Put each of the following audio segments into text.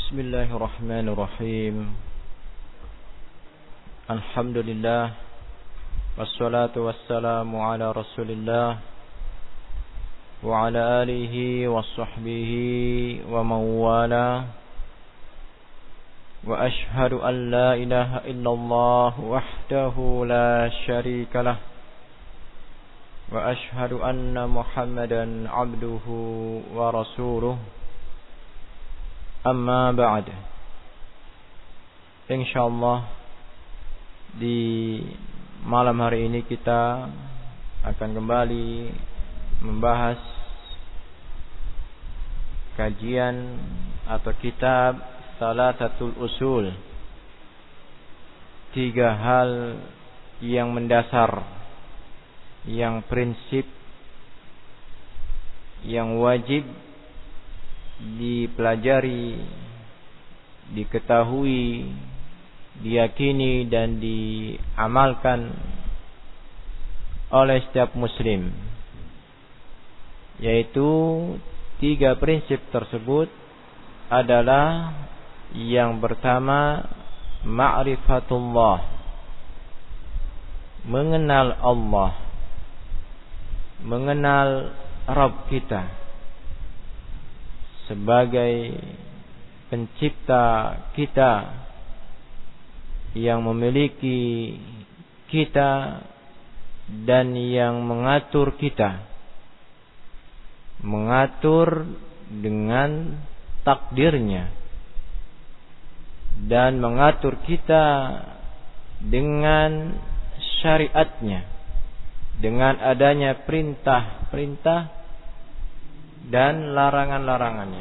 Bismillahirrahmanirrahim. Alhamdulillah. Wassalatu wassalamu ala Rasulillah wa ala alihi wa sahbihi wa mawala. Wa ashhadu an la ilaha illallah wahdahu la syarika lah. Wa ashhadu anna Muhammadan abduhu wa rasuluh. Amma ba'd. Insyaallah di malam hari ini kita akan kembali membahas kajian atau kitab Thalathatul Usul. 3 hal yang mendasar, yang prinsip, yang wajib dipelajari, diketahui, diyakini dan diamalkan oleh setiap muslim, yaitu 3 prinsip tersebut adalah yang pertama, ma'rifatullah, mengenal Allah, mengenal Rabb kita sebagai pencipta kita, yang memiliki kita dan yang mengatur kita, mengatur dengan takdirnya dan mengatur kita dengan syariatnya, dengan adanya perintah-perintah dan larangan-larangannya.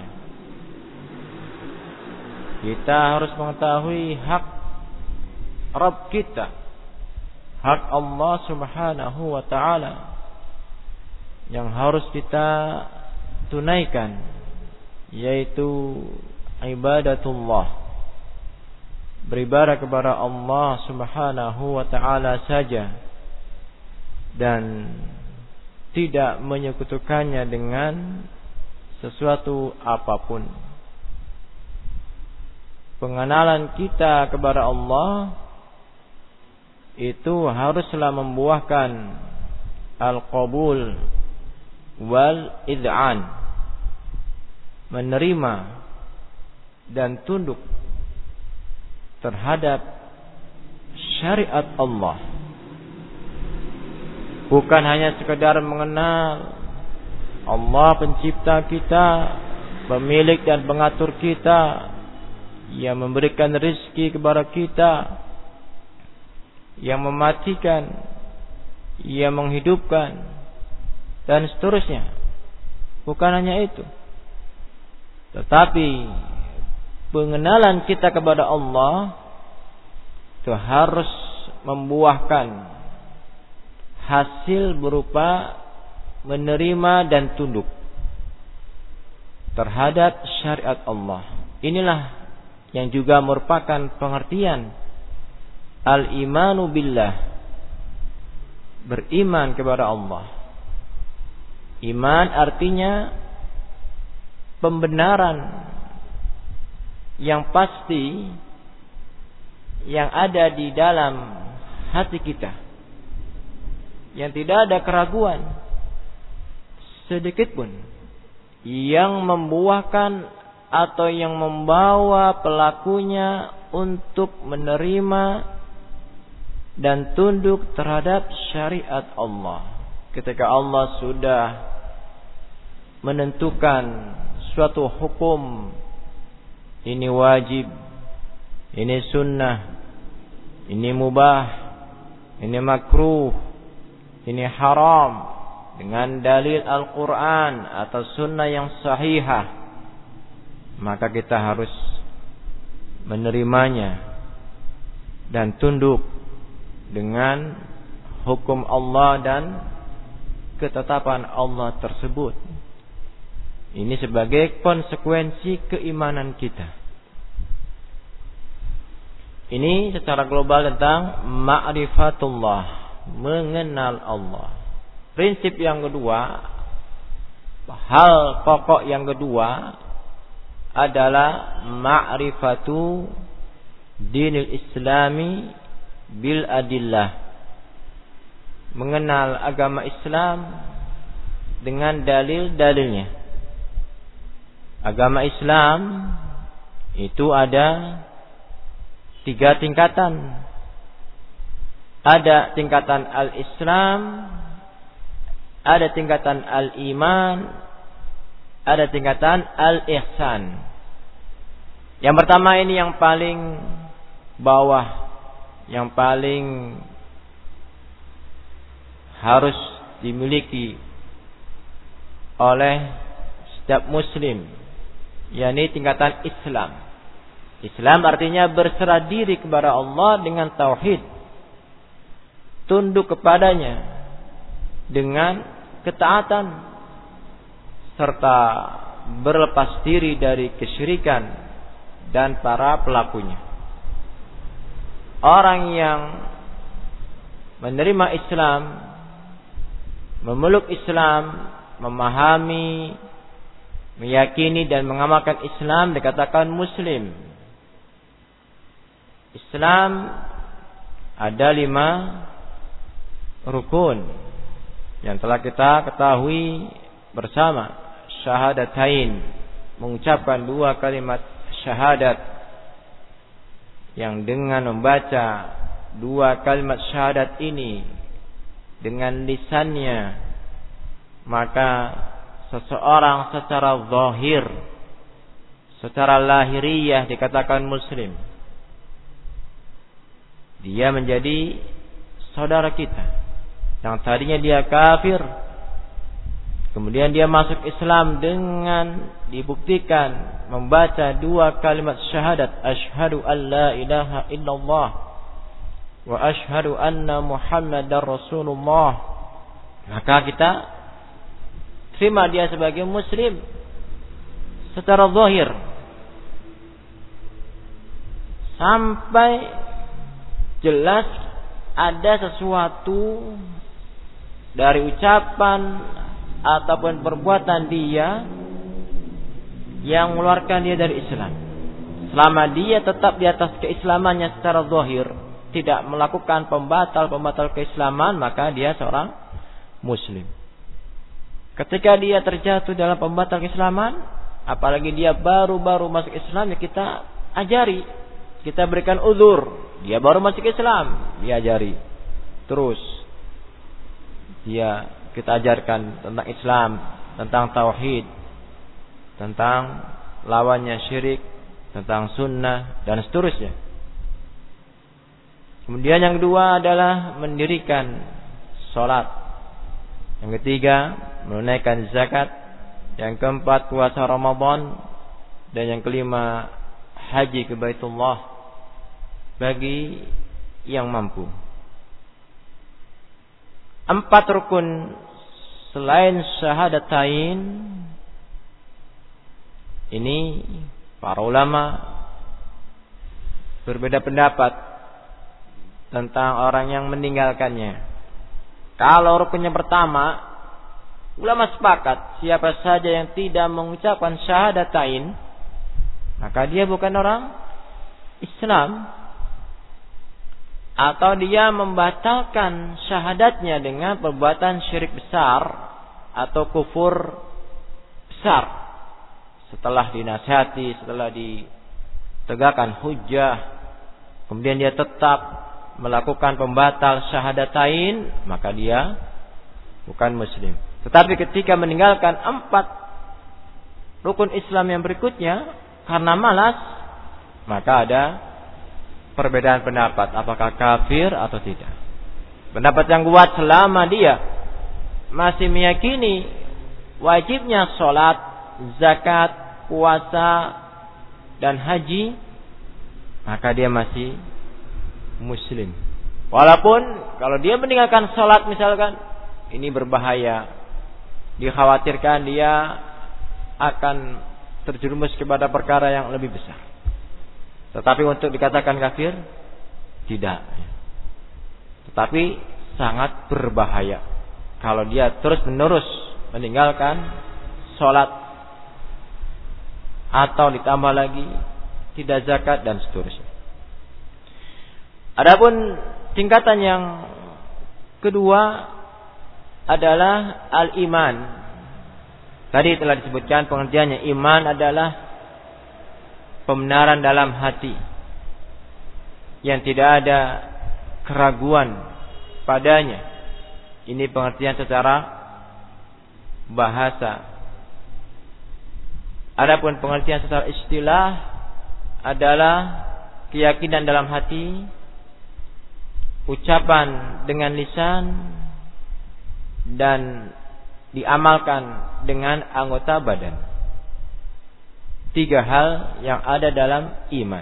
Kita harus mengetahui hak Rabb kita, hak Allah Subhanahu wa ta'ala, yang harus kita tunaikan, yaitu ibadatullah, beribadah kepada Allah Subhanahu wa ta'ala saja dan tidak menyekutukannya dengan sesuatu apapun. Pengenalan kita kepada Allah itu haruslah membuahkan al-qabul wal id'an, menerima dan tunduk terhadap syariat Allah. Bukan hanya sekedar mengenal Allah pencipta kita, pemilik dan pengatur kita, yang memberikan rezeki kepada kita, yang mematikan, yang menghidupkan, dan seterusnya. Bukan hanya itu, tetapi pengenalan kita kepada Allah itu harus membuahkan hasil berupa menerima dan tunduk terhadap syariat Allah. Inilah yang juga merupakan pengertian al-imanu billah, beriman kepada Allah. Iman artinya pembenaran yang pasti yang ada di dalam hati kita, yang tidak ada keraguan sedikit pun, yang membuahkan atau yang membawa pelakunya untuk menerima dan tunduk terhadap syariat Allah. Ketika Allah sudah menentukan suatu hukum, ini wajib, ini sunnah, ini mubah, ini makruh, ini haram, dengan dalil Al-Quran atau sunnah yang sahihah, maka kita harus menerimanya dan tunduk dengan hukum Allah dan ketetapan Allah tersebut. Ini sebagai konsekuensi keimanan kita. Ini secara global tentang ma'rifatullah, mengenal Allah. Prinsip yang kedua, hal pokok yang kedua adalah ma'rifatu dinil islami bil adillah, mengenal agama Islam dengan dalil-dalilnya. Agama Islam itu ada 3 tingkatan. Ada tingkatan al-Islam, ada tingkatan al-iman, ada tingkatan al-ihsan. Yang pertama ini yang paling bawah, yang paling harus dimiliki oleh setiap muslim, yakni tingkatan Islam. Islam artinya berserah diri kepada Allah dengan tauhid, tunduk kepadanya dengan ketaatan, serta berlepas diri dari kesyirikan dan para pelakunya. Orang yang menerima Islam, memeluk Islam, memahami, meyakini dan mengamalkan Islam dikatakan muslim. Islam ada 5 rukun yang telah kita ketahui bersama. Syahadatain, mengucapkan 2 kalimat syahadat, yang dengan membaca 2 kalimat syahadat ini dengan lisannya, maka seseorang secara zahir, secara lahiriah dikatakan muslim. Dia menjadi saudara kita yang tadinya dia kafir, kemudian dia masuk Islam dengan dibuktikan membaca 2 kalimat syahadat, asyhadu an la ilaha illallah wa asyhadu anna muhammadar rasulullah. Maka kita terima dia sebagai muslim secara zahir, sampai jelas ada sesuatu dari ucapan ataupun perbuatan dia yang mengeluarkan dia dari Islam. Selama dia tetap di atas keislamannya secara zahir, tidak melakukan pembatal keislaman, maka dia seorang muslim. Ketika dia terjatuh dalam pembatal keislaman, apalagi dia baru-baru masuk Islam, ya kita ajari, kita berikan uzur. Dia baru masuk Islam, diajari terus. Kita ajarkan tentang Islam, tentang tauhid, tentang lawannya syirik, tentang sunnah dan seterusnya. Kemudian yang kedua adalah mendirikan salat. Yang ketiga menunaikan zakat. Yang keempat puasa Ramadan. Dan yang kelima haji ke Baitullah bagi yang mampu. 4 rukun selain syahadatain ini para ulama berbeda pendapat tentang orang yang meninggalkannya. Kalau rukun yang pertama, ulama sepakat siapa saja yang tidak mengucapkan syahadatain, maka dia bukan orang Islam, atau dia membatalkan syahadatnya dengan perbuatan syirik besar atau kufur besar. Setelah dinasihati, setelah ditegakkan hujjah, kemudian dia tetap melakukan pembatal syahadatain, maka dia bukan muslim. Tetapi ketika meninggalkan 4 rukun Islam yang berikutnya karena malas, maka ada perbedaan pendapat apakah kafir atau tidak. Pendapat yang kuat, selama dia masih meyakini wajibnya sholat, zakat, puasa dan haji, maka dia masih muslim. Walaupun kalau dia meninggalkan sholat misalkan, ini berbahaya, dikhawatirkan dia akan terjerumus kepada perkara yang lebih besar. Tetapi untuk dikatakan kafir, tidak. Tetapi sangat berbahaya kalau dia terus menerus meninggalkan sholat atau ditambah lagi tidak zakat dan seterusnya. Adapun tingkatan yang kedua adalah al-iman. Tadi telah disebutkan pengertiannya. Iman adalah pembenaran dalam hati yang tidak ada keraguan padanya. Ini pengertian secara bahasa. Adapun pengertian secara istilah adalah keyakinan dalam hati, ucapan dengan lisan, dan diamalkan dengan anggota badan. 3 hal yang ada dalam iman: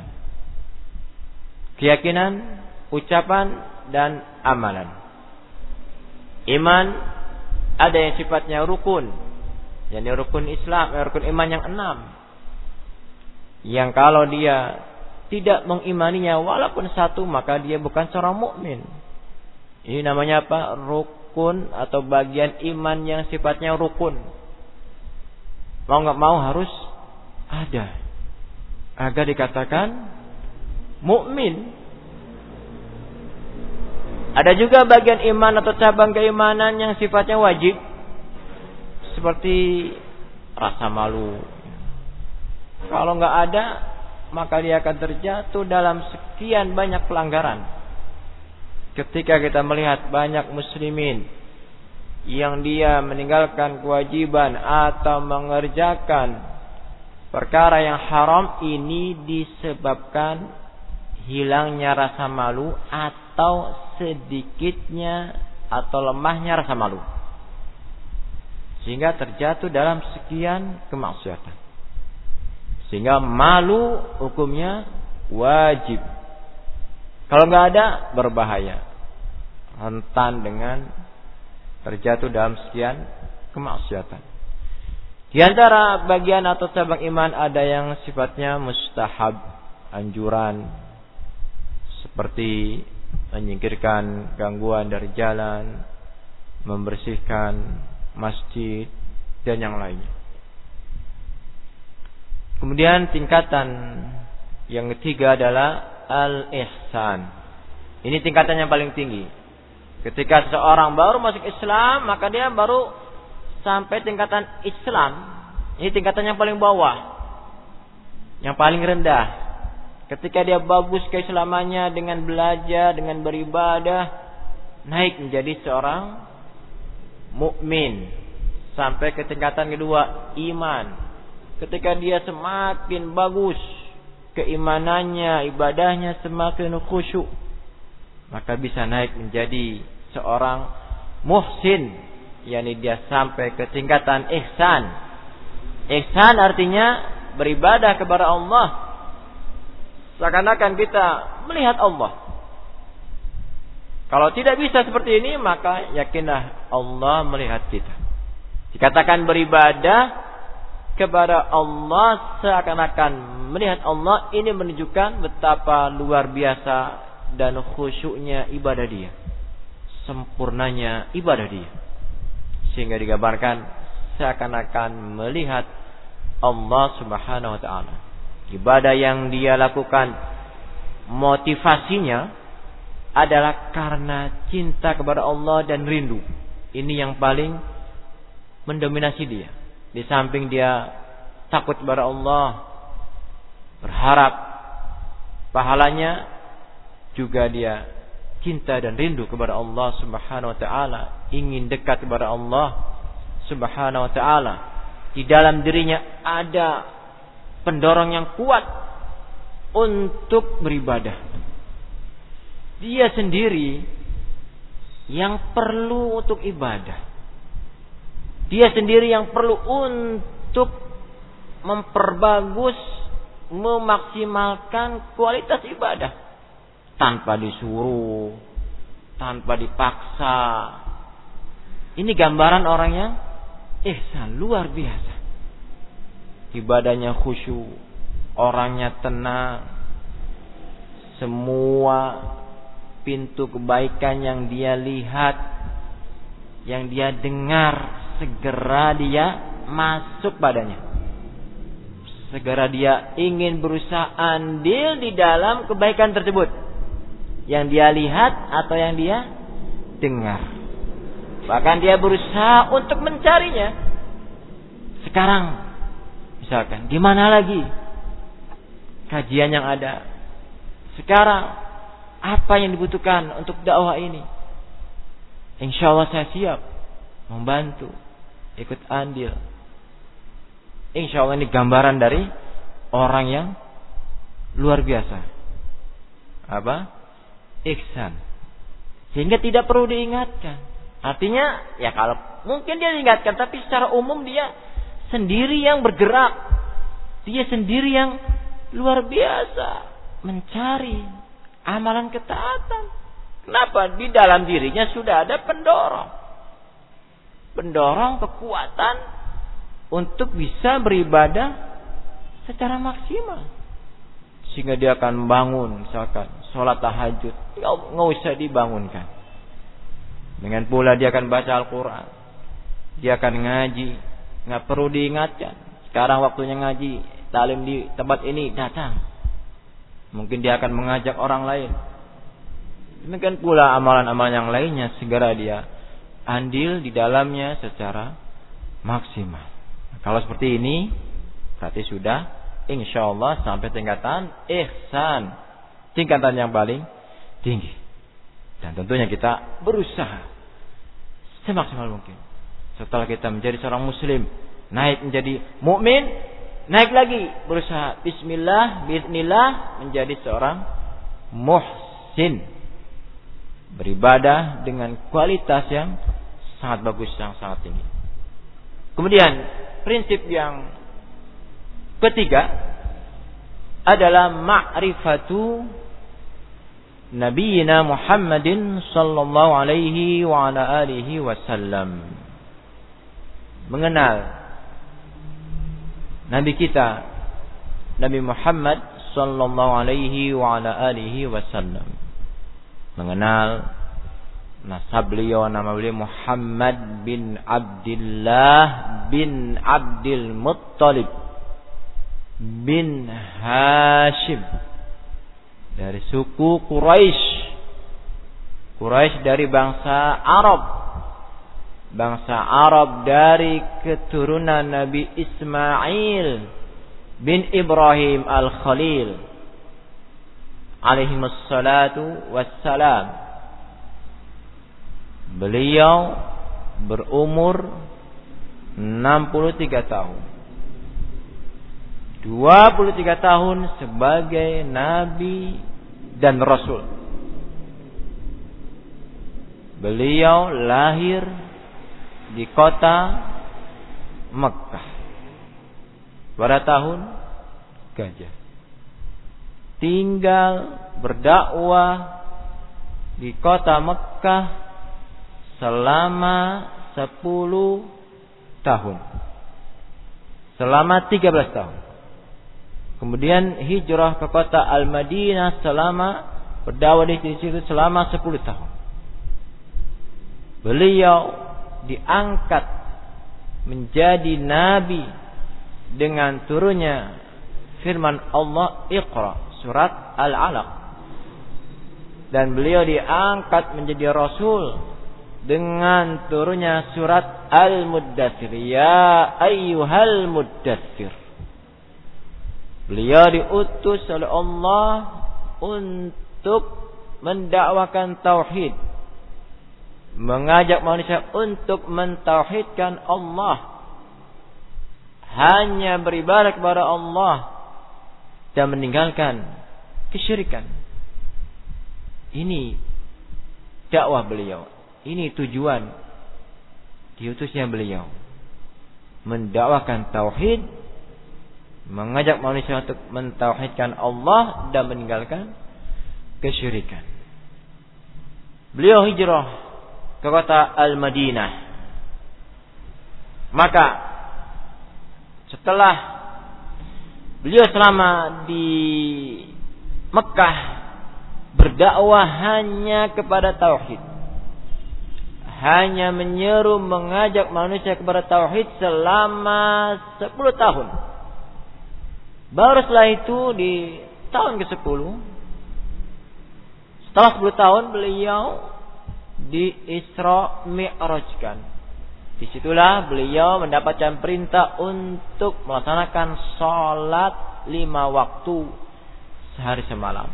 keyakinan, ucapan, dan amalan. Iman ada yang sifatnya rukun, yakni rukun Islam, rukun iman yang 6. Yang kalau dia tidak mengimaninya walaupun 1, maka dia bukan seorang mukmin. Ini namanya apa? Rukun atau bagian iman yang sifatnya rukun. Mau nggak mau harus ada agar dikatakan mukmin. Ada juga bagian iman atau cabang keimanan yang sifatnya wajib, seperti rasa malu. Kalau nggak ada, maka dia akan terjatuh dalam sekian banyak pelanggaran. Ketika kita melihat banyak muslimin yang dia meninggalkan kewajiban atau mengerjakan perkara yang haram, ini disebabkan hilangnya rasa malu atau sedikitnya atau lemahnya rasa malu, sehingga terjatuh dalam sekian kemaksiatan. Sehingga malu hukumnya wajib. Kalau nggak ada, berbahaya, rentan dengan terjatuh dalam sekian kemaksiatan. Di antara bagian atau cabang iman ada yang sifatnya mustahab, anjuran, seperti menyingkirkan gangguan dari jalan, membersihkan masjid, dan yang lainnya. Kemudian tingkatan yang ketiga adalah al-ihsan. Ini tingkatan yang paling tinggi. Ketika seseorang baru masuk Islam, maka dia baru sampai tingkatan Islam. Ini tingkatan yang paling bawah, yang paling rendah. Ketika dia bagus keislamannya dengan belajar, dengan beribadah, naik menjadi seorang mukmin sampai ke tingkatan kedua, iman. Ketika dia semakin bagus keimanannya, ibadahnya semakin khusyuk, maka bisa naik menjadi seorang muhsin, yakni dia sampai ke tingkatan ihsan. Ihsan artinya beribadah kepada Allah seakan-akan kita melihat Allah. Kalau tidak bisa seperti ini, maka yakinlah Allah melihat kita. Dikatakan beribadah kepada Allah seakan-akan melihat Allah, ini menunjukkan betapa luar biasa dan khusyuknya ibadah dia, sempurnanya ibadah dia, sehingga digambarkan seakan-akan melihat Allah Subhanahu wa ta'ala. Ibadah yang dia lakukan motivasinya adalah karena cinta kepada Allah dan rindu. Ini yang paling mendominasi dia. Di samping dia takut kepada Allah, berharap pahalanya, juga dia cinta dan rindu kepada Allah Subhanahu wa ta'ala, ingin dekat kepada Allah Subhanahu wa ta'ala. Di dalam dirinya ada pendorong yang kuat untuk beribadah. Dia sendiri yang perlu untuk ibadah. Dia sendiri yang perlu untuk memperbagus, memaksimalkan kualitas ibadah, tanpa disuruh, tanpa dipaksa. Ini gambaran orang yang ihsan, luar biasa. Ibadahnya khusyuk, orangnya tenang, semua pintu kebaikan yang dia lihat, yang dia dengar, segera dia masuk padanya. segera dia ingin berusaha andil di dalam kebaikan tersebut yang dia lihat atau yang dia dengar. Bahkan dia berusaha untuk mencarinya. Sekarang misalkan di mana lagi kajian yang ada? Sekarang apa yang dibutuhkan untuk dakwah ini? Insya Allah saya siap membantu, ikut andil. Insya Allah ini gambaran dari orang yang luar biasa. Apa? Ihsan. Sehingga tidak perlu diingatkan. Artinya, ya kalau mungkin dia diingatkan, tapi secara umum dia sendiri yang bergerak. Dia sendiri yang luar biasa mencari amalan ketaatan. Kenapa? Di dalam dirinya sudah ada pendorong. Pendorong kekuatan untuk bisa beribadah secara maksimal. Sehingga dia akan bangun, misalkan sholat tahajud, nggak usah dibangunkan. Dengan pula dia akan baca Al-Quran, dia akan ngaji, nggak perlu diingatkan. Sekarang waktunya ngaji, talim di tempat ini, datang. Mungkin dia akan mengajak orang lain. Demikian pula amalan-amalan yang lainnya, segera dia andil di dalamnya secara maksimal. Kalau seperti ini, berarti sudah insya Allah sampai tingkatan ihsan, tingkatan yang paling tinggi. Dan tentunya kita berusaha semaksimal mungkin. Setelah kita menjadi seorang muslim, naik menjadi mukmin, naik lagi berusaha bismillah, bismillah menjadi seorang muhsin, beribadah dengan kualitas yang sangat bagus, yang sangat tinggi. Kemudian prinsip yang ketiga adalah ma'rifatu Nabiina Muhammadin sallallahu alaihi wa ala alihi wasallam. Mengenal Nabi kita, Nabi Muhammad sallallahu alaihi wa ala alihi wasallam. Mengenal nasab beliau, nama beliau Muhammad bin Abdullah bin Abdul Muttalib bin Hashim, dari suku Quraisy. Quraisy dari bangsa Arab. Bangsa Arab dari keturunan Nabi Ismail bin Ibrahim Al-Khalil alaihimussalatu wassalam. Beliau berumur 63 tahun. 23 tahun sebagai Nabi dan Rasul. Beliau lahir di kota Mekkah pada tahun Gajah. Tinggal berdakwah di kota Mekkah selama 10 tahun. Selama 13 tahun. Kemudian hijrah ke kota Al-Madinah selama berdakwah di situ selama 10 tahun. Beliau diangkat menjadi nabi dengan turunnya firman Allah Iqra, surat Al-Alaq. Dan beliau diangkat menjadi rasul dengan turunnya surat Al-Muddatsir, ya ayyuhal muddatsir. Beliau diutus oleh Allah untuk mendakwakan tauhid, mengajak manusia untuk mentauhidkan Allah, hanya beribadah kepada Allah dan meninggalkan kesyirikan. Ini dakwah beliau, ini tujuan diutusnya beliau, mendakwakan tauhid, mengajak manusia untuk mentauhidkan Allah dan meninggalkan kesyirikan. Beliau hijrah ke kota Al-Madinah. Maka setelah beliau selama di Mekkah berdakwah hanya kepada tauhid, hanya menyeru mengajak manusia kepada tauhid selama 10 tahun. Baru setelah itu di tahun ke-10, setelah 10 tahun beliau di Isra Mi'rajkan. Disitulah beliau mendapatkan perintah untuk melaksanakan sholat 5 waktu sehari semalam.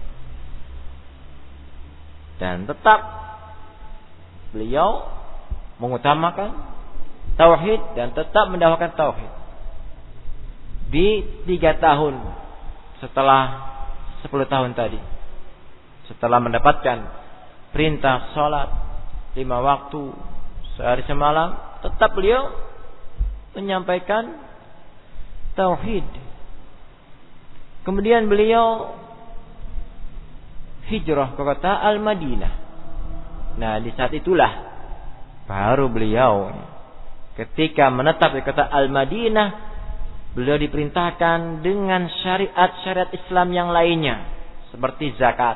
Dan tetap beliau mengutamakan tauhid dan tetap mendakwakan tauhid. Di 3 tahun setelah 10 tahun tadi, setelah mendapatkan perintah sholat 5 waktu sehari semalam, tetap beliau menyampaikan tauhid. Kemudian beliau hijrah ke kota Al-Madinah. Nah, di saat itulah baru beliau ketika menetap di kota Al-Madinah, beliau diperintahkan dengan syariat-syariat Islam yang lainnya, seperti zakat,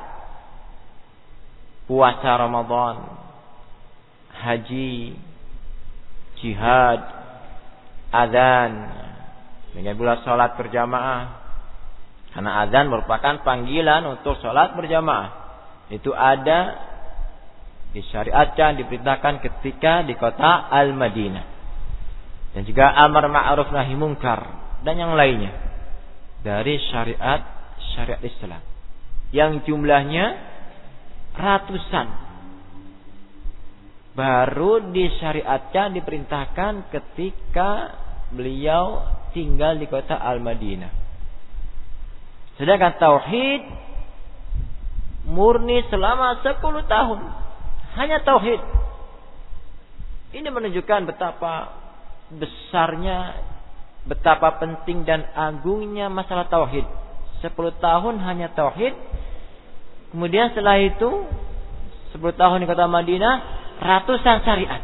puasa Ramadan, haji, jihad, azan, dengan pula sholat berjamaah. Karena azan merupakan panggilan untuk sholat berjamaah. Itu ada disyariatkan, diperintahkan ketika di kota Al-Madinah. Dan juga amar ma'ruf nahi munkar dan yang lainnya dari syariat Islam yang jumlahnya ratusan, baru disyariatkan, diperintahkan ketika beliau tinggal di kota Al-Madinah. Sedangkan tauhid murni selama 10 tahun, hanya tauhid. Ini menunjukkan betapa besarnya, betapa penting dan agungnya masalah tauhid. 10 tahun hanya tauhid. Kemudian setelah itu 10 tahun di kota Madinah, ratusan syariat.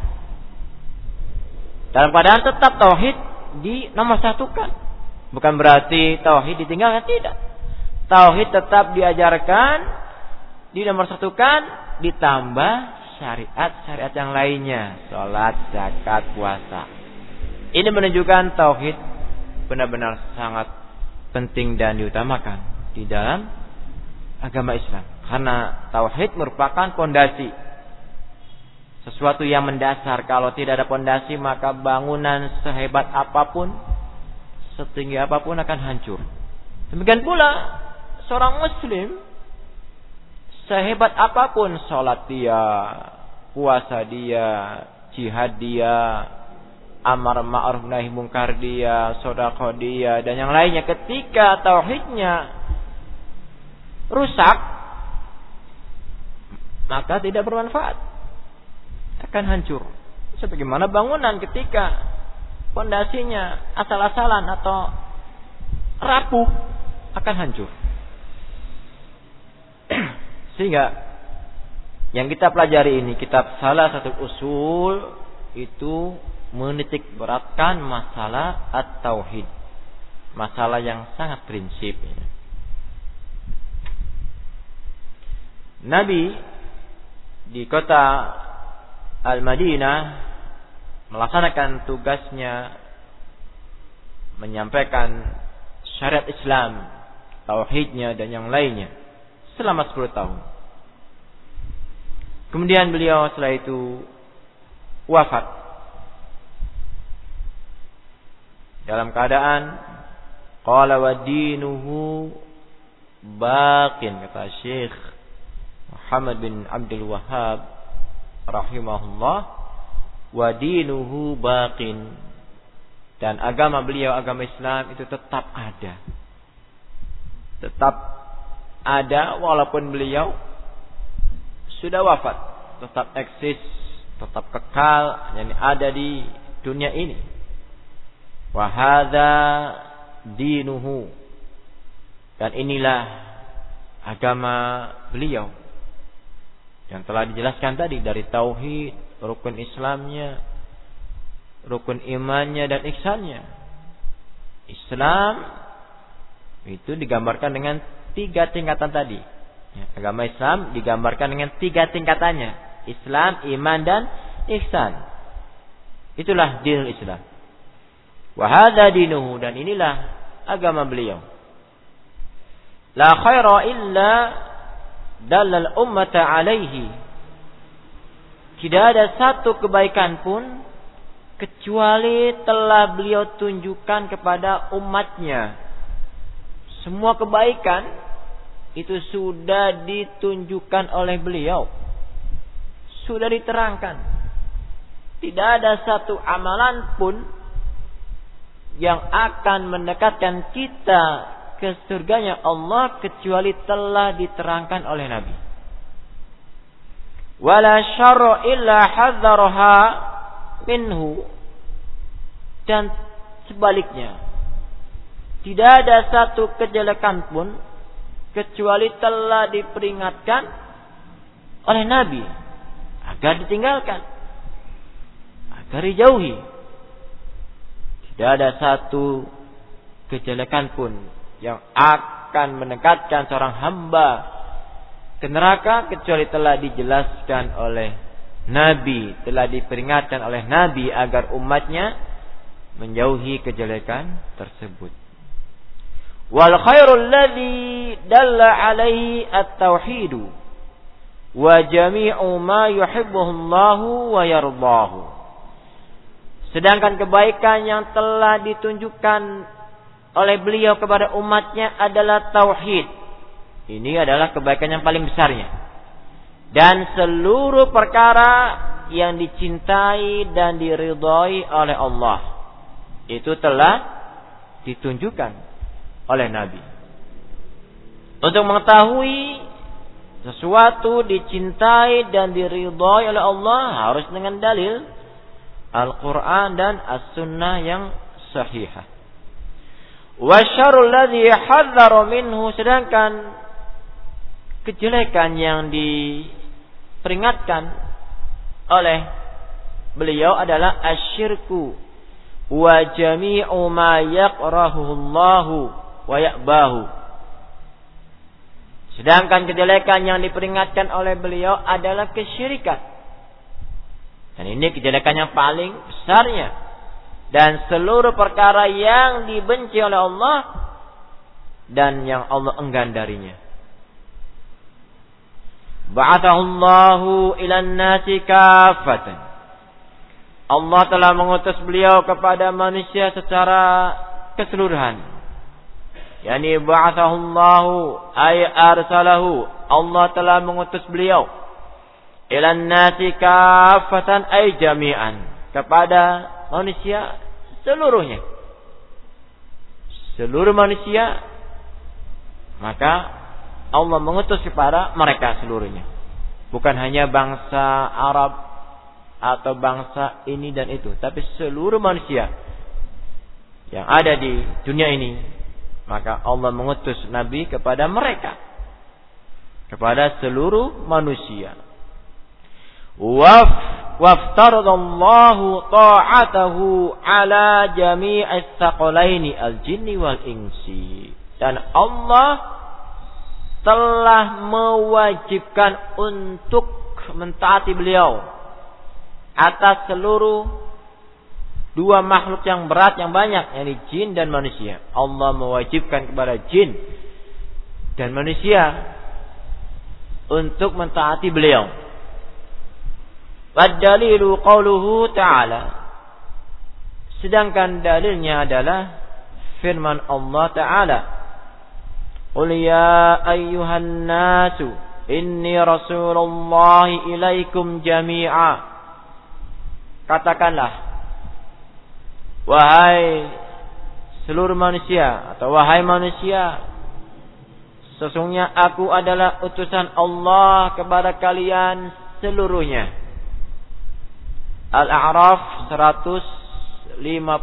Dalam keadaan tetap tauhid di nomor satukan. Bukan berarti tauhid ditinggalkan, tidak. Tauhid tetap diajarkan, di nomor satukan, ditambah syariat-syariat yang lainnya, salat, zakat, puasa. Ini menunjukkan tauhid benar-benar sangat penting dan diutamakan di dalam agama Islam. Karena tauhid merupakan pondasi, sesuatu yang mendasar. Kalau tidak ada pondasi, maka bangunan sehebat apapun, setinggi apapun akan hancur. Demikian pula seorang muslim, sehebat apapun sholat dia, puasa dia, jihad dia, amar ma'ruf nahi munkar dia, sedekah dia, dan yang lainnya, ketika tauhidnya rusak, maka tidak bermanfaat, akan hancur. Sebagaimana bangunan ketika pondasinya asal-asalan atau rapuh, akan hancur. Sehingga yang kita pelajari ini, kitab salah satu usul itu menitik beratkan masalah at-tauhid, masalah yang sangat prinsip. Nabi di kota Al-Madinah melaksanakan tugasnya menyampaikan syariat Islam, tauhidnya dan yang lainnya selama 10 tahun. Kemudian beliau setelah itu wafat dalam keadaan qala wa dinuhu baqin, kata Syekh Muhammad bin Abdul Wahhab rahimahullah, wa dinuhu baqin, dan agama beliau, agama Islam itu tetap ada. Tetap ada walaupun beliau sudah wafat, tetap eksis, tetap kekal, yang ada di dunia ini. Wa hadza dinuhu, dan inilah agama beliau yang telah dijelaskan tadi, dari tauhid, rukun Islamnya, rukun imannya dan ihsannya. Islam itu digambarkan dengan 3 tingkatan tadi. Agama Islam digambarkan dengan 3 tingkatannya: Islam, iman dan ihsan. Itulah dinul Islam. Wa hadza dinuhu, dan inilah agama beliau. La khaira illa dalal ummata alaihi. Tidak ada satu kebaikan pun kecuali telah beliau tunjukkan kepada umatnya. Semua kebaikan itu sudah ditunjukkan oleh beliau. Sudah diterangkan. Tidak ada satu amalan pun yang akan mendekatkan kita ke surganya Allah kecuali telah diterangkan oleh Nabi. Wala syarra illa hadzaraha minhu. Dan sebaliknya, tidak ada satu kejelekan pun kecuali telah diperingatkan oleh Nabi agar ditinggalkan, agar dijauhi. Tidak ada satu kejelekan pun yang akan mendekatkan seorang hamba ke neraka kecuali telah dijelaskan oleh Nabi, telah diperingatkan oleh Nabi agar umatnya menjauhi kejelekan tersebut. Wal khairul ladzi dalla alaihi at-tauhid wa jami'u ma yuhibbuhu Allahu wa yardahu. Sedangkan kebaikan yang telah ditunjukkan oleh beliau kepada umatnya adalah tauhid. Ini adalah kebaikan yang paling besarnya. Dan seluruh perkara yang dicintai dan diridhai oleh Allah itu telah ditunjukkan oleh Nabi. Untuk mengetahui sesuatu dicintai dan diridhai oleh Allah harus dengan dalil Al-Quran dan As-Sunnah yang sahihah. Wa syarrul ladzi hadzara minhu, sedangkan kejelekan yang diperingatkan oleh beliau adalah asyirku wa jami'u ma yaqrahuhu Allahu wa ya'bahu. Sedangkan kejelekan yang diperingatkan oleh beliau adalah kesyirikan. Dan ini kejelekan yang paling besarnya. Dan seluruh perkara yang dibenci oleh Allah dan yang Allah enggan darinya. Ba'athahullahu ilan nasi kafatan. Allah telah mengutus beliau kepada manusia secara keseluruhan. Yani ba'athahullahu ay arsalahu. Allah telah mengutus beliau ilan nasi kafatan ay jami'an, kepada manusia seluruhnya. Seluruh manusia, maka Allah mengutus kepada mereka seluruhnya. Bukan hanya bangsa Arab atau bangsa ini dan itu, tapi seluruh manusia yang ada di dunia ini. Maka Allah mengutus Nabi kepada mereka, kepada seluruh manusia. Waftaradallahu ta'atahu ala jami'is thaqalaini al-jinni wal insi. Dan Allah telah mewajibkan untuk mentaati beliau atas seluruh dua makhluk yang berat yang banyak, yakni jin dan manusia. Allah mewajibkan kepada jin dan manusia untuk mentaati beliau. Wad-dalilu qauluhu ta'ala. Sedangkan dalilnya adalah firman Allah Ta'ala. Qul ya ayyuhan nasu inni rasulullahi ilaikum jami'a. Katakanlah, wahai seluruh manusia atau wahai manusia, sesungguhnya aku adalah utusan Allah kepada kalian seluruhnya. Al-A'raf 158.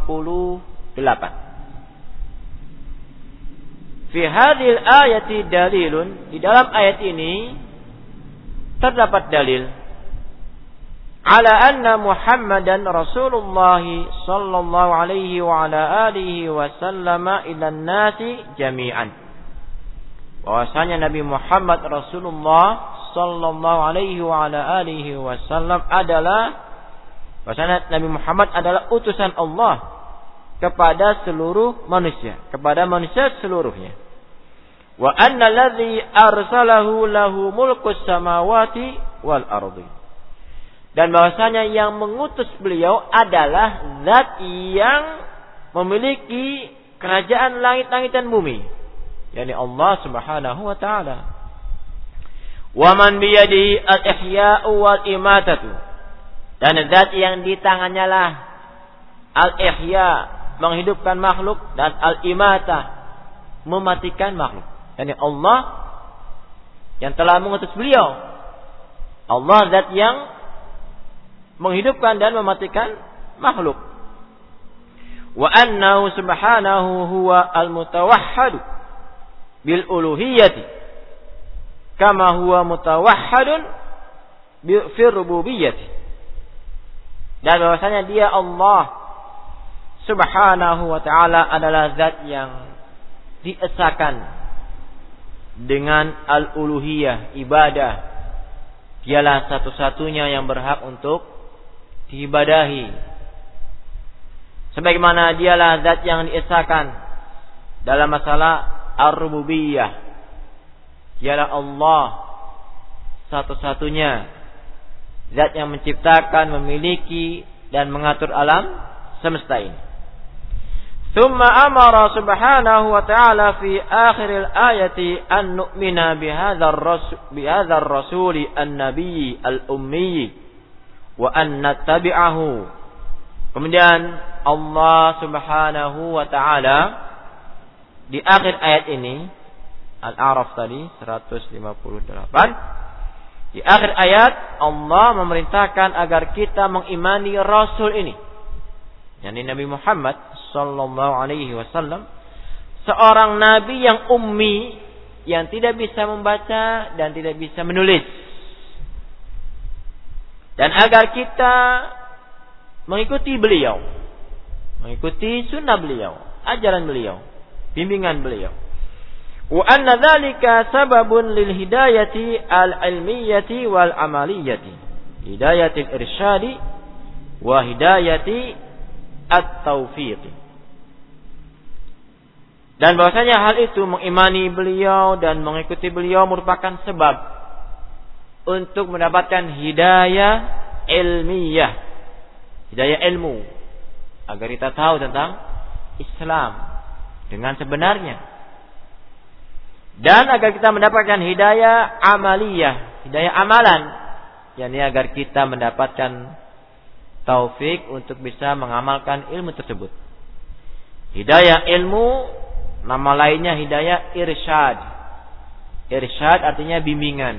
Fi hadhil ayati dalilun, di dalam ayat ini terdapat dalil ala anna Muhammadan Rasulullah sallallahu alaihi wa ala alihi wa sallama ila nasi jami'an. Bahwasanya Nabi Muhammad Rasulullah sallallahu alaihi wa ala alihi wasallam adalah, bahwasanya Nabi Muhammad adalah utusan Allah kepada seluruh manusia, kepada manusia seluruhnya. Wa anna alladhi arsalahu lahu mulkus samawati wal ardi. Dan bahwasanya yang mengutus beliau adalah zat yang memiliki kerajaan langit-langit dan bumi, yakni Allah Subhanahu wa taala. Wa man biyadihi al-ihya'u wal imatatu. Dan zat yang di tangannya lah al-ihya, menghidupkan makhluk, dan al-imata, mematikan makhluk. Yani Allah yang telah mengutus beliau. Allah zat yang menghidupkan dan mematikan makhluk. Wa annahu subhanahu huwa al-mutawahhid bil uluhiyyati kama huwa mutawahhidun fi rububiyyati. Dan bahwasanya dia Allah Subhanahu wa ta'ala adalah zat yang diesakan dengan al-uluhiyah, ibadah. Dialah satu-satunya yang berhak untuk diibadahi. Sebagaimana dialah zat yang diesakan dalam masalah ar-rububiyah. Dialah Allah satu-satunya zat yang menciptakan, memiliki dan mengatur alam semesta ini. ثم أمر سبحانه وتعالى في آخر الآية أن نؤمن بهذا الرسول النبي الأمي وأن نتبعه. Kemudian Allah Subhanahu wa taala di akhir ayat ini, Al-A'raf tadi 158, di akhir ayat Allah memerintahkan agar kita mengimani Rasul ini, yakni Nabi Muhammad sallallahu alaihi wasallam, seorang nabi yang ummi, yang tidak bisa membaca dan tidak bisa menulis. Dan agar kita mengikuti beliau, mengikuti sunnah beliau, ajaran beliau, bimbingan beliau. Wa anna dzalika sababun lil hidayati al-ilmiyati wal amaliyati, hidayatil irsyadi wa hidayati at-taufiq. Dan bahwasanya hal itu, mengimani beliau dan mengikuti beliau, merupakan sebab untuk mendapatkan hidayah ilmiah, hidayah ilmu, agar kita tahu tentang Islam dengan sebenarnya. Dan agar kita mendapatkan hidayah amaliyah, hidayah amalan, yakni agar kita mendapatkan taufik untuk bisa mengamalkan ilmu tersebut. Hidayah ilmu, nama lainnya hidayah irsyad. Irsyad artinya bimbingan.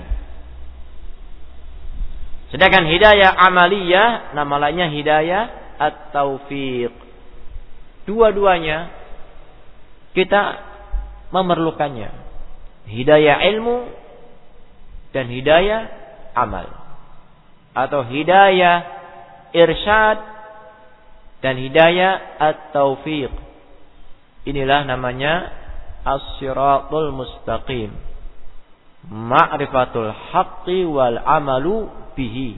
Sedangkan hidayah amaliyah, nama lainnya hidayah at-taufiq. Dua-duanya kita memerlukannya. Hidayah ilmu dan hidayah amal. Atau hidayah irsyad dan hidayah at-taufiq. Inilah namanya as-siratul mustaqim, ma'rifatul haqqi wal amalu bihi.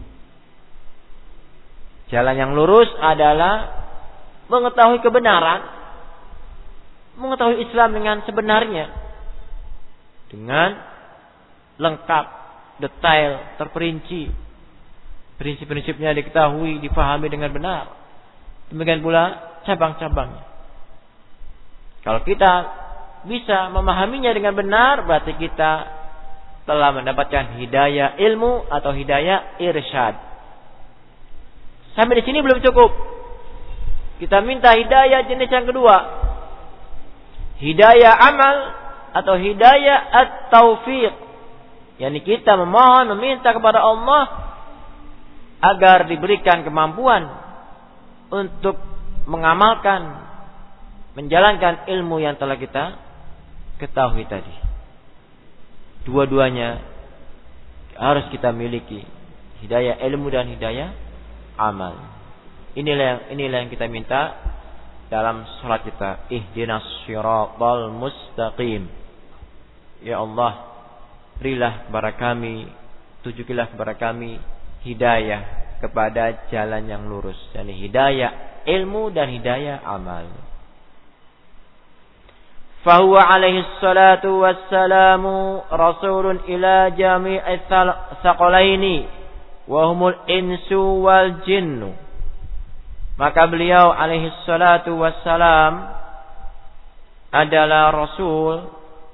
Jalan yang lurus adalah mengetahui kebenaran, mengetahui Islam dengan sebenarnya, dengan lengkap, detail, terperinci, prinsip-prinsipnya diketahui, difahami dengan benar. Demikian pula cabang-cabangnya. Kalau kita bisa memahaminya dengan benar, berarti kita telah mendapatkan hidayah ilmu atau hidayah irsyad. Sampai di sini belum cukup. Kita minta hidayah jenis yang kedua, hidayah amal atau hidayah at-taufiq. yakni kita memohon, meminta kepada Allah agar diberikan kemampuan untuk mengamalkan, menjalankan ilmu yang telah kita ketahui tadi. Dua-duanya harus kita miliki, hidayah ilmu dan hidayah amal. Inilah yang kita minta dalam salat kita. Ihdinas siratal mustaqim. Ya Allah, berilah kepada kami, tunjukilah kepada kami hidayah kepada jalan yang lurus, yakni hidayah ilmu dan hidayah amal. fahuwa alaihi salatu wassalamu rasulun ila jami'i tsaqalaini wa humul insu wal jinnu. Maka beliau alaihi salatu wassalam adalah rasul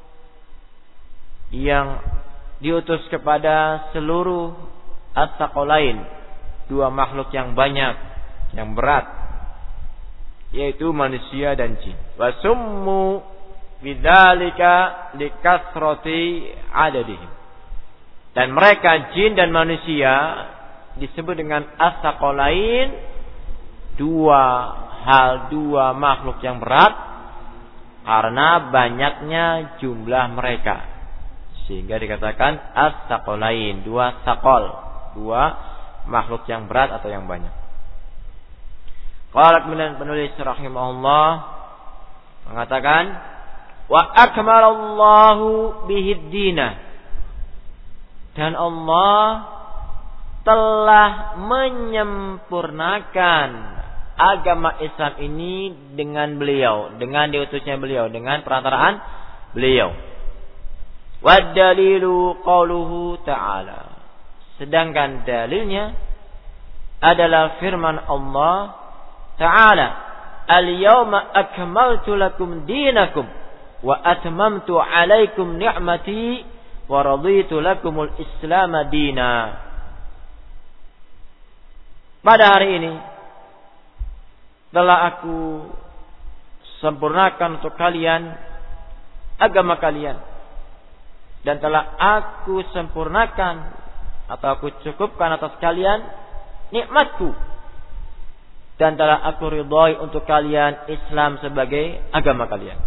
yang diutus kepada seluruh as-tsaqalain, dua makhluk yang banyak, yang berat, yaitu manusia dan jin. Wa summu bidzalika likathrati adadihim. Dan mereka jin dan manusia disebut dengan as-tsaqalain, dua makhluk yang berat karena banyaknya jumlah mereka. Sehingga dikatakan as-tsaqalain, dua tsaqal, dua makhluk yang berat atau yang banyak. Qala penulis rahimahullah mengatakan wa akmalallahu bihid dina, dan Allah telah menyempurnakan agama Islam ini dengan beliau, dengan diutusnya beliau, dengan perantaraan beliau. Wa dalilu qauluhu ta'ala, sedangkan dalilnya adalah firman Allah Ta'ala, al-yawma akmaltu lakum dinakum wa atmamtu alaikum ni'mati wa raditu lakumul Islam dina. Pada hari ini telah aku sempurnakan untuk kalian agama kalian, dan telah aku sempurnakan atau aku cukupkan atas kalian nikmatku, dan telah aku ridhai untuk kalian Islam sebagai agama kalian.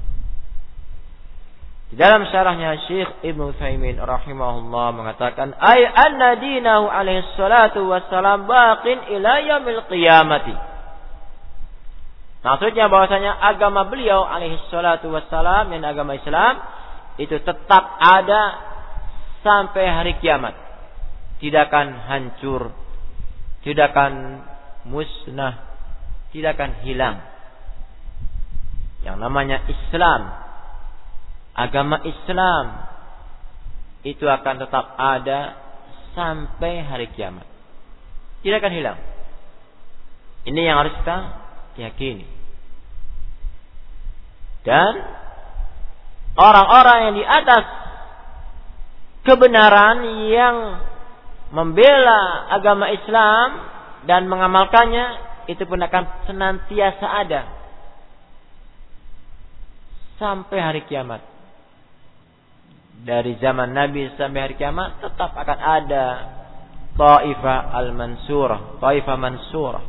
Di dalam syarahnya Syekh Ibnu Utsaimin rahimahullah mengatakan, ay anna dinahu alaihi salatu wassalam baqin ila yaumil qiyamati. Maksudnya bahwasanya agama beliau alaihi salatu wassalam, yang agama Islam itu tetap ada sampai hari kiamat. Tidak akan hancur, tidak akan musnah, tidak akan hilang. Yang namanya Islam, agama Islam itu akan tetap ada sampai hari kiamat, tidak akan hilang. Ini yang harus kita yakini. Dan orang-orang yang di atas kebenaran, yang membela agama Islam dan mengamalkannya, itu pun akan senantiasa ada sampai hari kiamat. Dari zaman Nabi sampai hari kiamat tetap akan ada Taifah al-Mansurah, Taifah Mansurah,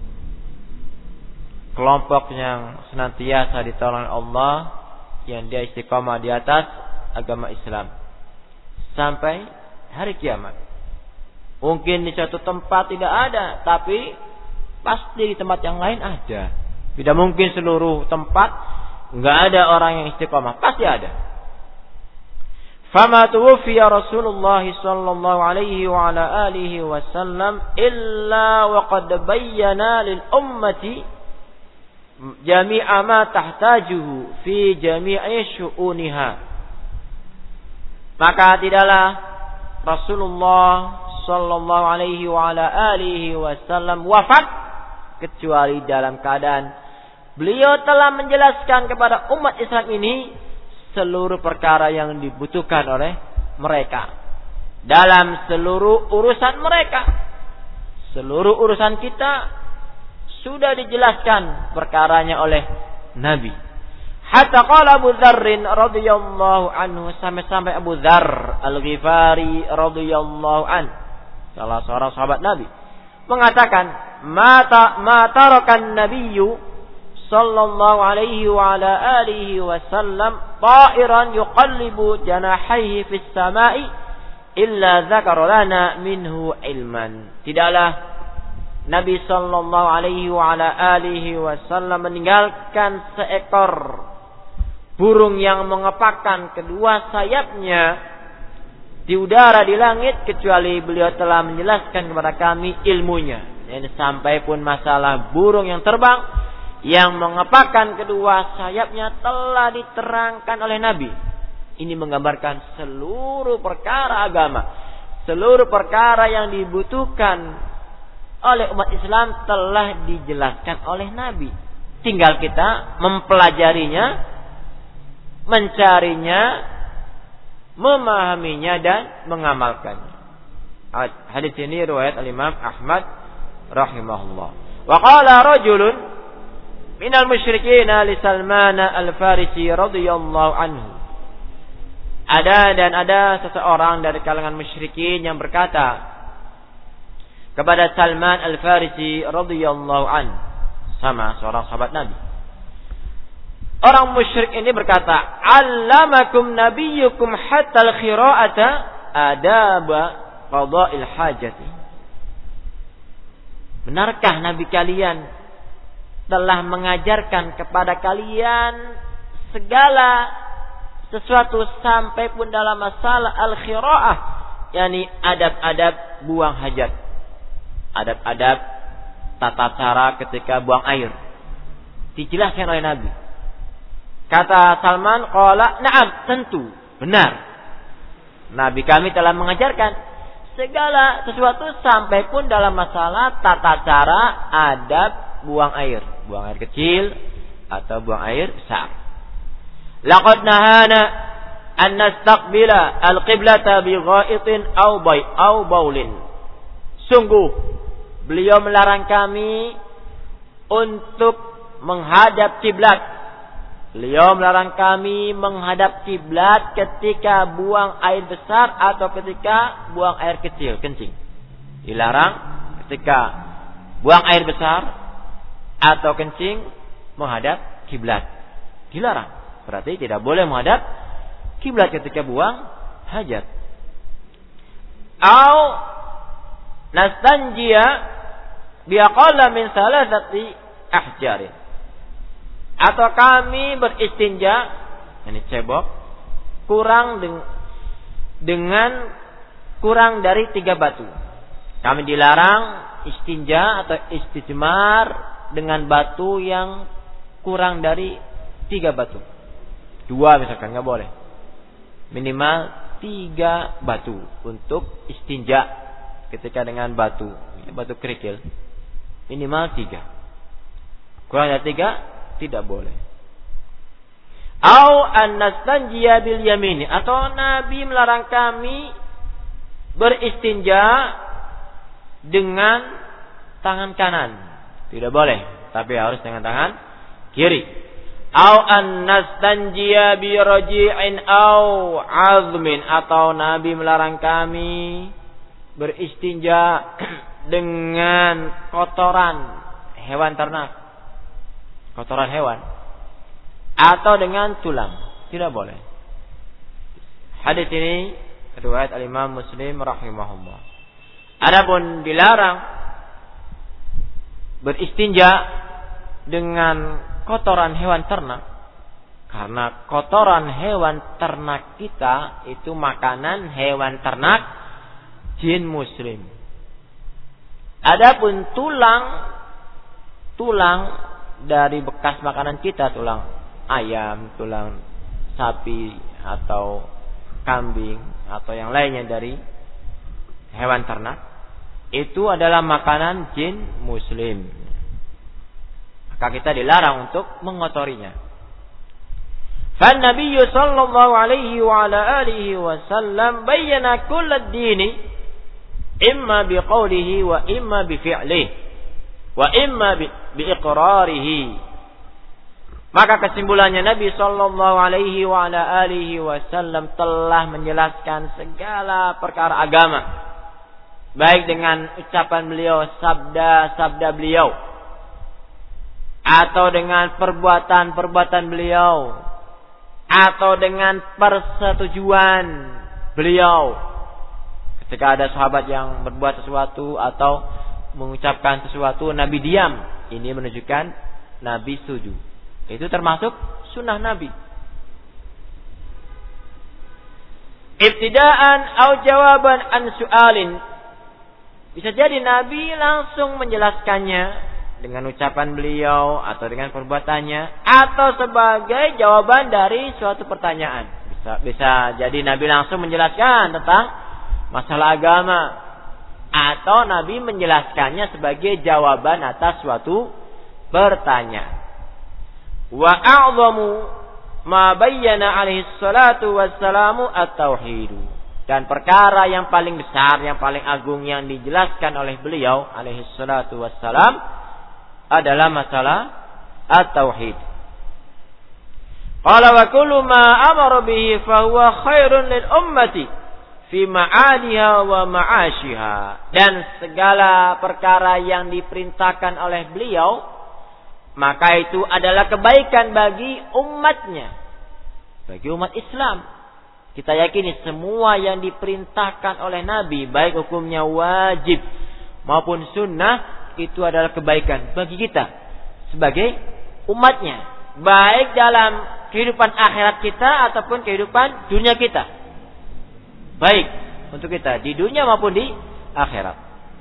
kelompok yang senantiasa ditolong Allah, yang dia istiqamah di atas agama Islam sampai hari kiamat. Mungkin di suatu tempat tidak ada, tapi pasti di tempat yang lain ada. Tidak mungkin seluruh tempat enggak ada orang yang istiqamah, pasti ada. Fama tuwfiya Rasulullah sallallahu alaihi wa ala alihi wasallam illa wa qad bayyana lil ummati jami'a ma tahtajuhu fi jami'i syu'uniha. Maka tidaklah Rasulullah sallallahu alaihi wa ala alihi wasallam wafat kecuali dalam keadaan beliau telah menjelaskan kepada umat Islam ini seluruh perkara yang dibutuhkan oleh mereka dalam seluruh urusan mereka. Seluruh urusan kita sudah dijelaskan perkaranya oleh Nabi. Hatta qala Abu Dzar radhiyallahu anhu, sampai Abu Dzar Al-Ghifari radhiyallahu an, salah seorang sahabat Nabi, mengatakan, ma tarakan nabiyyu sallallahu alaihi wa ala alihi wasallam ta'iran yuqallibu janahaihi fis sama'i illa dzakara lana minhu ilman. Tidaklah Nabi sallallahu alaihi wa ala alihi wasallam meninggalkan seekor burung yang mengepakkan kedua sayapnya di udara di langit kecuali beliau telah menjelaskan kepada kami ilmunya. Ini sampai pun masalah burung yang terbang yang mengepakkan kedua sayapnya telah diterangkan oleh Nabi. Ini menggambarkan seluruh perkara agama, seluruh perkara yang dibutuhkan oleh umat Islam telah dijelaskan oleh Nabi. Tinggal kita mempelajarinya, mencarinya, memahaminya dan mengamalkannya. Hadis ini riwayat Al-Imam Ahmad rahimahullah. Wa qala rajulun minal musyrikin li Salman al-Farisi radhiyallahu anhu. Ada seseorang dari kalangan musyrikin yang berkata kepada Salman al-Farisi radhiyallahu anhu, sama seorang sahabat Nabi. Orang musyrik ini berkata, "Allamakum nabiyyukum hatta al-qira'ata adaba qada'il hajati." Benarkah nabi kalian telah mengajarkan kepada kalian segala sesuatu sampai pun dalam masalah al-qira'ah, yakni adab-adab buang hajat, adab-adab tata cara ketika buang air, dijelaskan oleh Nabi. Kata Salman, qala na'am, tentu, benar. Nabi kami telah mengajarkan segala sesuatu sampai pun dalam masalah tata cara adab buang air kecil atau buang air besar. Laqad nahana an nastaqbila al-qiblata bi gha'itin aw baulin. Sungguh beliau melarang kami untuk menghadap kiblat. Beliau melarang kami menghadap kiblat ketika buang air besar atau ketika buang air kecil, kencing. Dilarang ketika buang air besar atau kencing menghadap kiblat. Dilarang. Berarti tidak boleh menghadap kiblat ketika buang hajat. Au nastanjiya biaqalla min salasati ahjarin. Atau kami beristinja, ini cebok, dengan kurang dari 3 batu. Kami dilarang istinja atau istijmar dengan batu yang kurang dari 3 batu. 2 misalkan nggak boleh. Minimal 3 batu untuk istinja ketika dengan batu kerikil. Minimal 3. Kurang dari 3 tidak boleh. Au an nastanjiya bil yamini, atau Nabi melarang kami beristinja dengan tangan kanan. Tidak boleh, tapi harus dengan tangan kiri. Au an nastanjiya bi raji'in au azmin, atau Nabi melarang kami beristinja dengan kotoran hewan ternak, kotoran hewan, atau dengan tulang. Tidak boleh. Hadis ini riwayat Al-Imam Muslim rahimahullah. Adapun dilarang beristinja dengan kotoran hewan ternak, karena kotoran hewan ternak kita itu makanan hewan ternak jin muslim. Adapun tulang dari bekas makanan kita, tulang ayam, tulang sapi atau kambing atau yang lainnya dari hewan ternak, itu adalah makanan jin muslim. Maka kita dilarang untuk mengotorinya. Fan Nabi sallallahu alaihi wa ala alihi wasallam bayyana kull ad-dini imma biqaulihi wa imma bifi'lihi wa imma biiqrarihi. Maka kesimpulannya Nabi sallallahu alaihi wa ala alihi wasallam telah menjelaskan segala perkara agama, baik dengan ucapan beliau, sabda-sabda beliau, atau dengan perbuatan-perbuatan beliau, atau dengan persetujuan beliau. Ketika ada sahabat yang berbuat sesuatu atau mengucapkan sesuatu, Nabi diam. Ini menunjukkan Nabi setuju. Itu termasuk sunnah Nabi. Ibtidaan atau jawaban an su'alin. Bisa jadi Nabi langsung menjelaskannya dengan ucapan beliau atau dengan perbuatannya, atau sebagai jawaban dari suatu pertanyaan. Bisa jadi Nabi langsung menjelaskan tentang masalah agama, atau Nabi menjelaskannya sebagai jawaban atas suatu pertanyaan. Wa a'zamu ma bayyana alaihi salatu wassalamu at-tauhid. Dan perkara yang paling besar, yang paling agung yang dijelaskan oleh beliau alaihi salatu wassalam adalah masalah at-tauhid. Qala wa kullu ma amara bihi fa huwa khairun lil ummati fi ma'adiha wa ma'ashiha. Dan segala perkara yang diperintahkan oleh beliau, maka itu adalah kebaikan bagi umatnya, bagi umat Islam. Kita yakini semua yang diperintahkan oleh Nabi, baik hukumnya wajib maupun sunnah, itu adalah kebaikan bagi kita sebagai umatnya, baik dalam kehidupan akhirat kita ataupun kehidupan dunia kita. Baik untuk kita di dunia maupun di akhirat.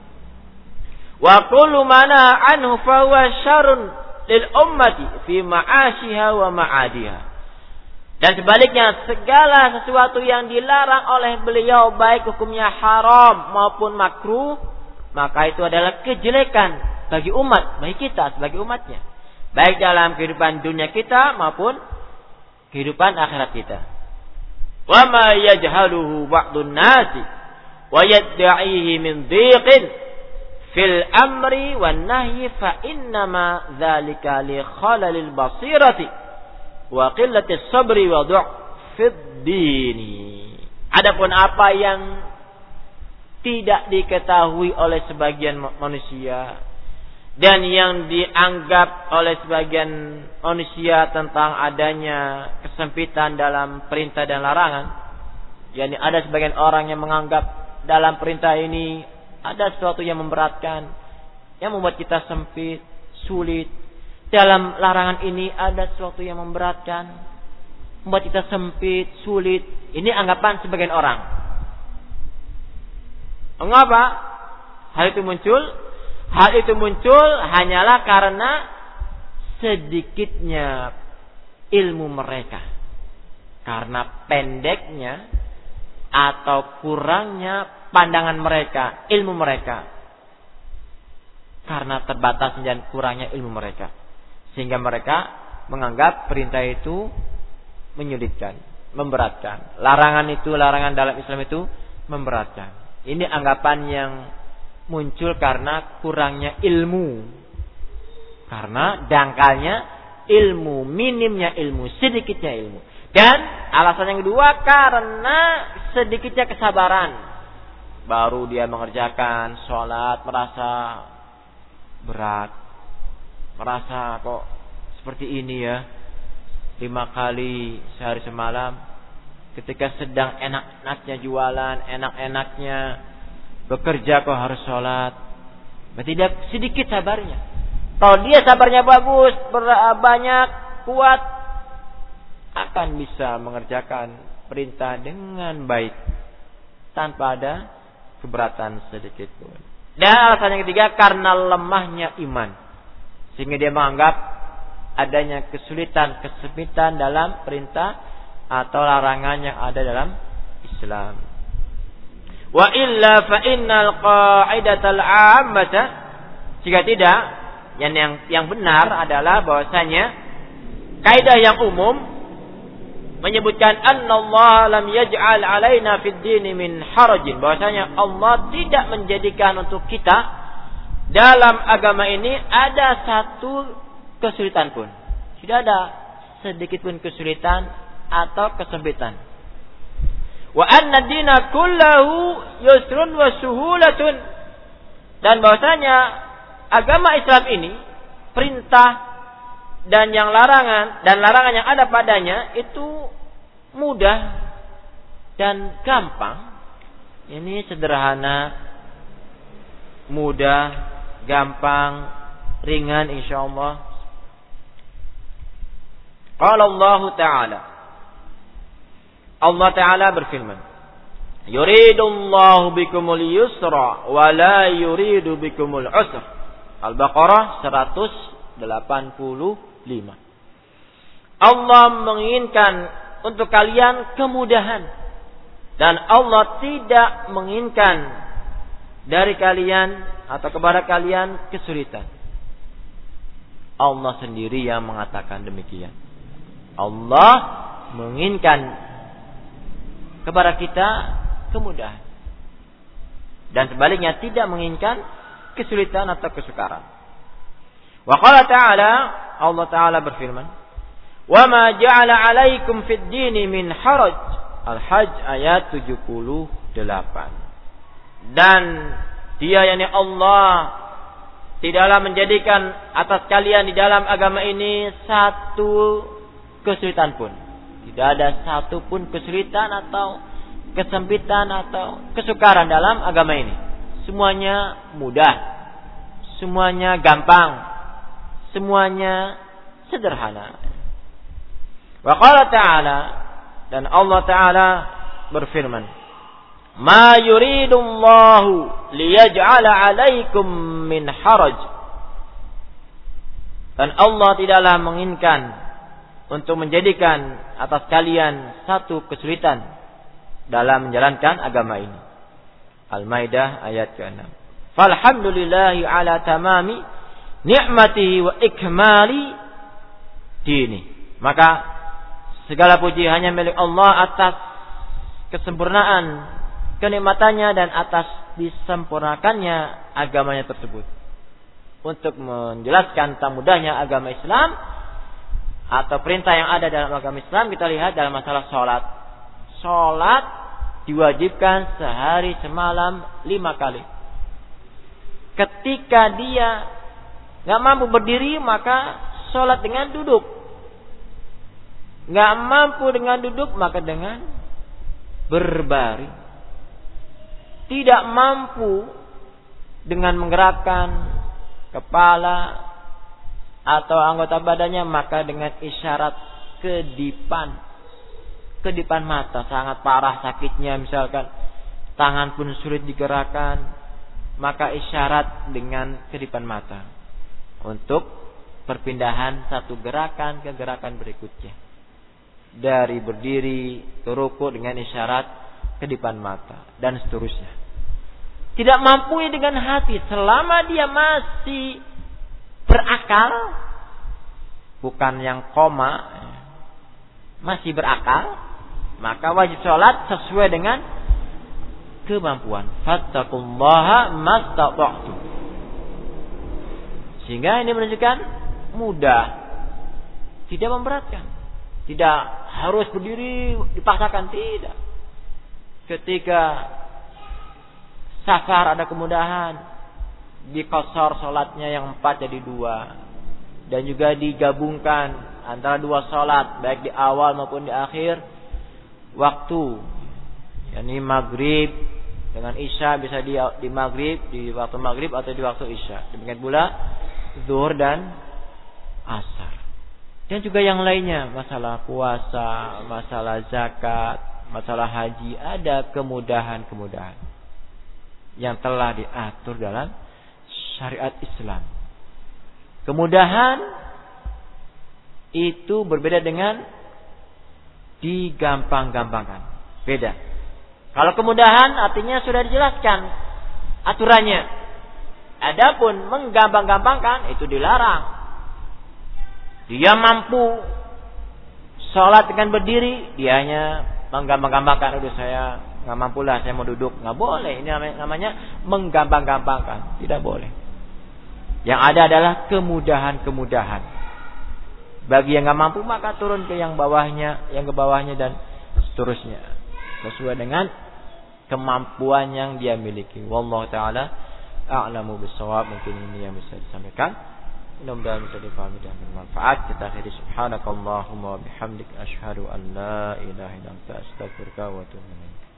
Wa kullu mana anhu fa huwa syarrun lil ummati fi ma'ashiha wa ma'adiha. Dan sebaliknya, segala sesuatu yang dilarang oleh beliau, baik hukumnya haram maupun makruh, maka itu adalah kejelekan bagi umat, bagi kita sebagai umatnya, baik dalam kehidupan dunia kita maupun kehidupan akhirat kita. Wa ma yajhaluhu ba'dun nasi wa yad'ihi min dhiqin fil amri wan nahyi fa innama dzalika li khalalil basirati wa qillatis sabri wa du'fid dini. Adapun apa yang tidak diketahui oleh sebagian manusia dan yang dianggap oleh sebagian manusia tentang adanya kesempitan dalam perintah dan larangan, yakni ada sebagian orang yang menganggap dalam perintah ini ada sesuatu yang memberatkan, yang membuat kita sempit, sulit. Dalam larangan ini ada sesuatu yang memberatkan, membuat kita sempit, sulit. Ini anggapan sebagian orang. Mengapa hal itu muncul? Hal itu muncul hanyalah karena sedikitnya ilmu mereka, karena pendeknya atau kurangnya pandangan mereka, ilmu mereka, karena terbatas dan kurangnya ilmu mereka, sehingga mereka menganggap perintah itu menyulitkan, memberatkan. Larangan itu, larangan dalam Islam itu memberatkan. Ini anggapan yang muncul karena kurangnya ilmu, karena dangkalnya ilmu, minimnya ilmu, sedikitnya ilmu. Dan alasan yang kedua karena sedikitnya kesabaran. Baru dia mengerjakan sholat merasa berat, merasa kok seperti ini ya, 5 kali sehari semalam. Ketika sedang enak-enaknya jualan, enak-enaknya bekerja kok harus sholat. Berarti dia sedikit sabarnya. Kalau dia sabarnya bagus, banyak, kuat, akan bisa mengerjakan perintah dengan baik tanpa ada keberatan sedikit pun. Dan alasan yang ketiga karena lemahnya iman, sehingga dia menganggap adanya kesulitan, kesempitan dalam perintah atau larangan yang ada dalam Islam. Wa illa fa innal qa'idatal 'ammata, jika tidak, yang benar adalah bahwasanya kaidah yang umum menyebutkan annallaha lam yaj'al 'alaina fid dini min harajin, bahwasanya Allah tidak menjadikan untuk kita dalam agama ini ada satu kesulitan pun. Tidak ada sedikit pun kesulitan atau kesempitan. Wa anna dina kullahu yusrun wa suhulatun, dan bahwasanya agama Islam ini, perintah dan yang larangan dan larangan yang ada padanya itu mudah dan gampang. Ini sederhana, mudah, gampang, ringan insyaallah. Qala Allah Ta'ala, Allah Ta'ala berfirman, yuridullahu bikumul yusra wa la yuridu bikumul usra Al-Baqarah 185. Allah menginginkan untuk kalian kemudahan dan Allah tidak menginginkan dari kalian atau kepada kalian kesulitan. Allah sendiri yang mengatakan demikian. Allah menginginkan kepada kita kemudahan dan sebaliknya tidak menginginkan kesulitan atau kesukaran. Wa qala ta'ala, Allah Ta'ala berfirman, "Wa ma ja'ala 'alaikum fid dini min haraj." Al-Hajj ayat 78. Dan Dia yakni Allah tidaklah menjadikan atas kalian di dalam agama ini satu kesulitan pun. Tidak ada satu pun kesulitan atau kesempitan atau kesukaran dalam agama ini. Semuanya mudah. Semuanya gampang. Semuanya sederhana. Wa qala ta'ala, dan Allah Ta'ala berfirman, "Ma yuridullahu liyaj'ala 'alaikum min haraj." Dan Allah tidaklah menginginkan untuk menjadikan atas kalian satu kesulitan dalam menjalankan agama ini. Al-Maidah ayat ke-6. Falhamdulillahi ala tamami ni'matihi wa ikmali dini. Maka segala puji hanya milik Allah atas kesempurnaan kenikmatannya dan atas disempurnakannya agamanya tersebut. Untuk menjelaskan tentang mudahnya agama Islam atau perintah yang ada dalam agama Islam, kita lihat dalam masalah sholat. Sholat diwajibkan sehari semalam 5 kali. Ketika dia gak mampu berdiri, maka sholat dengan duduk. Gak mampu dengan duduk, maka dengan berbaring. Tidak mampu dengan menggerakkan kepala atau anggota badannya, maka dengan isyarat kedipan. Kedipan mata, sangat parah sakitnya misalkan, tangan pun sulit digerakkan, maka isyarat dengan kedipan mata untuk perpindahan satu gerakan ke gerakan berikutnya. Dari berdiri ke ruku dengan isyarat kedipan mata dan seterusnya. Tidak mampu dengan hati selama dia masih berakal, bukan yang koma, masih berakal, maka wajib sholat sesuai dengan kemampuan. Fattaqullaha mastata'tum. Sehingga ini menunjukkan mudah, tidak memberatkan. Tidak harus berdiri dipaksakan, tidak. Ketika safar ada kemudahan, dikosor sholatnya yang 4 jadi 2, dan juga digabungkan antara 2 sholat baik di awal maupun di akhir waktu, yakni maghrib dengan isya bisa di maghrib, di waktu maghrib atau di waktu isya. Demikian pula zuhur dan asar. Dan juga yang lainnya, masalah puasa, masalah zakat, masalah haji, ada kemudahan-kemudahan yang telah diatur dalam syariat Islam. Kemudahan itu berbeda dengan digampang-gampangkan. Beda. Kalau kemudahan artinya sudah dijelaskan aturannya. Adapun menggampang-gampangkan itu dilarang. Dia mampu sholat dengan berdiri, dia hanya menggampang-gampangkan. Udah saya nggak mampu lah, saya mau duduk. Nggak boleh. Ini namanya menggampang-gampangkan. Tidak boleh. Yang ada adalah kemudahan-kemudahan. Bagi yang nggak mampu maka turun ke yang bawahnya, yang ke bawahnya dan seterusnya, sesuai dengan kemampuan yang dia miliki. Wallahu taala a'lamu bissawab. Mungkin ini yang bisa disampaikan. Mudah-mudahan bisa dipahami dan bermanfaat. Kita akhiri subhanakallahumma wa bihamdik asyhadu an la ilaha illa anta astaghfiruka wa atubu ilaik.